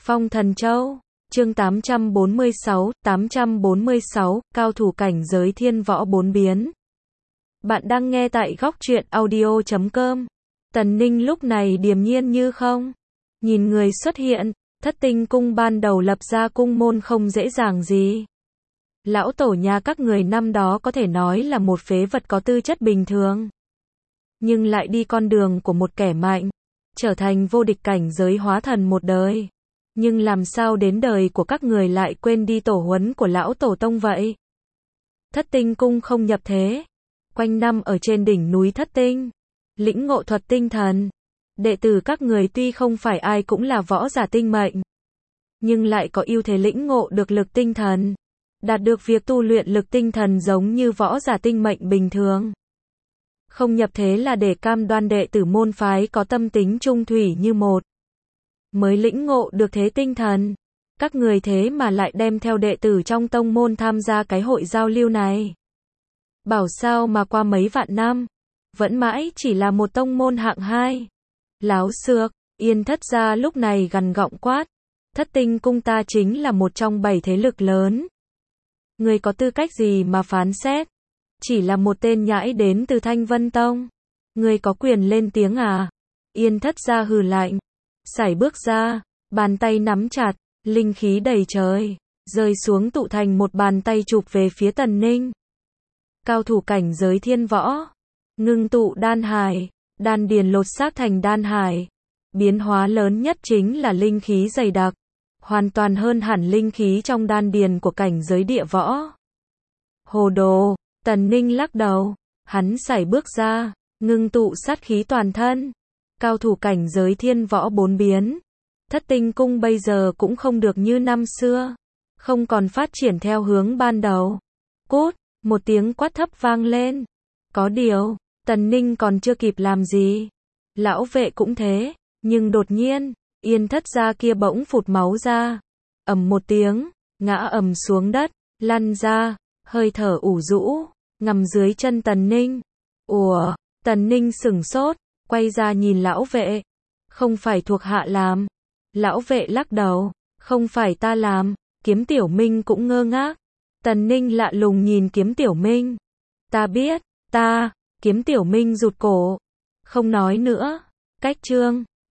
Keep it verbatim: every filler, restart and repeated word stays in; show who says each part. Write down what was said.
Speaker 1: Phong Thần Châu, chương tám trăm bốn mươi sáu, tám trăm bốn mươi sáu, cao thủ cảnh giới thiên võ bốn biến. Bạn đang nghe tại góc truyện audio chấm com. Tần Ninh lúc này điềm nhiên như không. Nhìn người xuất hiện, Thất Tinh cung ban đầu lập ra cung môn không dễ dàng gì. Lão tổ nhà các người năm đó có thể nói là một phế vật có tư chất bình thường. Nhưng lại đi con đường của một kẻ mạnh, trở thành vô địch cảnh giới hóa thần một đời. Nhưng làm sao đến đời của các người lại quên đi tổ huấn của lão tổ tông vậy? Thất Tinh cung không nhập thế. Quanh năm ở trên đỉnh núi Thất Tinh, lĩnh ngộ thuật tinh thần. Đệ tử các người tuy không phải ai cũng là võ giả tinh mệnh, nhưng lại có ưu thế lĩnh ngộ được lực tinh thần, đạt được việc tu luyện lực tinh thần giống như võ giả tinh mệnh bình thường. Không nhập thế là để cam đoan đệ tử môn phái có tâm tính trung thủy như một, mới lĩnh ngộ được thế tinh thần. Các người thế mà lại đem theo đệ tử trong tông môn tham gia cái hội giao lưu này. Bảo sao mà qua mấy vạn năm, vẫn mãi chỉ là một tông môn hạng hai. Láo xược, Yên Thất gia lúc này gằn gọng quát. Thất Tinh cung ta chính là một trong bảy thế lực lớn. Người có tư cách gì mà phán xét? Chỉ là một tên nhãi đến từ Thanh Vân Tông. Người có quyền lên tiếng à? Yên Thất gia hừ lạnh. Sải bước ra, bàn tay nắm chặt, linh khí đầy trời, rơi xuống tụ thành một bàn tay chụp về phía Tần Ninh. Cao thủ cảnh giới thiên võ, ngưng tụ đan hải, đan điền lột xác thành đan hải. Biến hóa lớn nhất chính là linh khí dày đặc, hoàn toàn hơn hẳn linh khí trong đan điền của cảnh giới địa võ. Hồ đồ, Tần Ninh lắc đầu, hắn sải bước ra, ngưng tụ sát khí toàn thân. Cao thủ cảnh giới thiên võ bốn biến. Thất Tinh cung bây giờ cũng không được như năm xưa, không còn phát triển theo hướng ban đầu. Cút, một tiếng quát thấp vang lên. Có điều, Tần Ninh còn chưa kịp làm gì, lão vệ cũng thế, nhưng đột nhiên, Yên Thất gia kia bỗng phụt máu ra, ầm một tiếng, ngã ầm xuống đất, lăn ra, hơi thở ủ rũ, ngằm dưới chân Tần Ninh. Ủa, Tần Ninh sửng sốt, quay ra nhìn lão vệ. Không phải thuộc hạ làm. Lão vệ lắc đầu, không phải ta làm. Kiếm Tiểu Minh cũng ngơ ngác. Tần Ninh lạ lùng nhìn Kiếm Tiểu Minh. Ta biết, ta, Kiếm Tiểu Minh rụt cổ, không nói nữa. Cách chương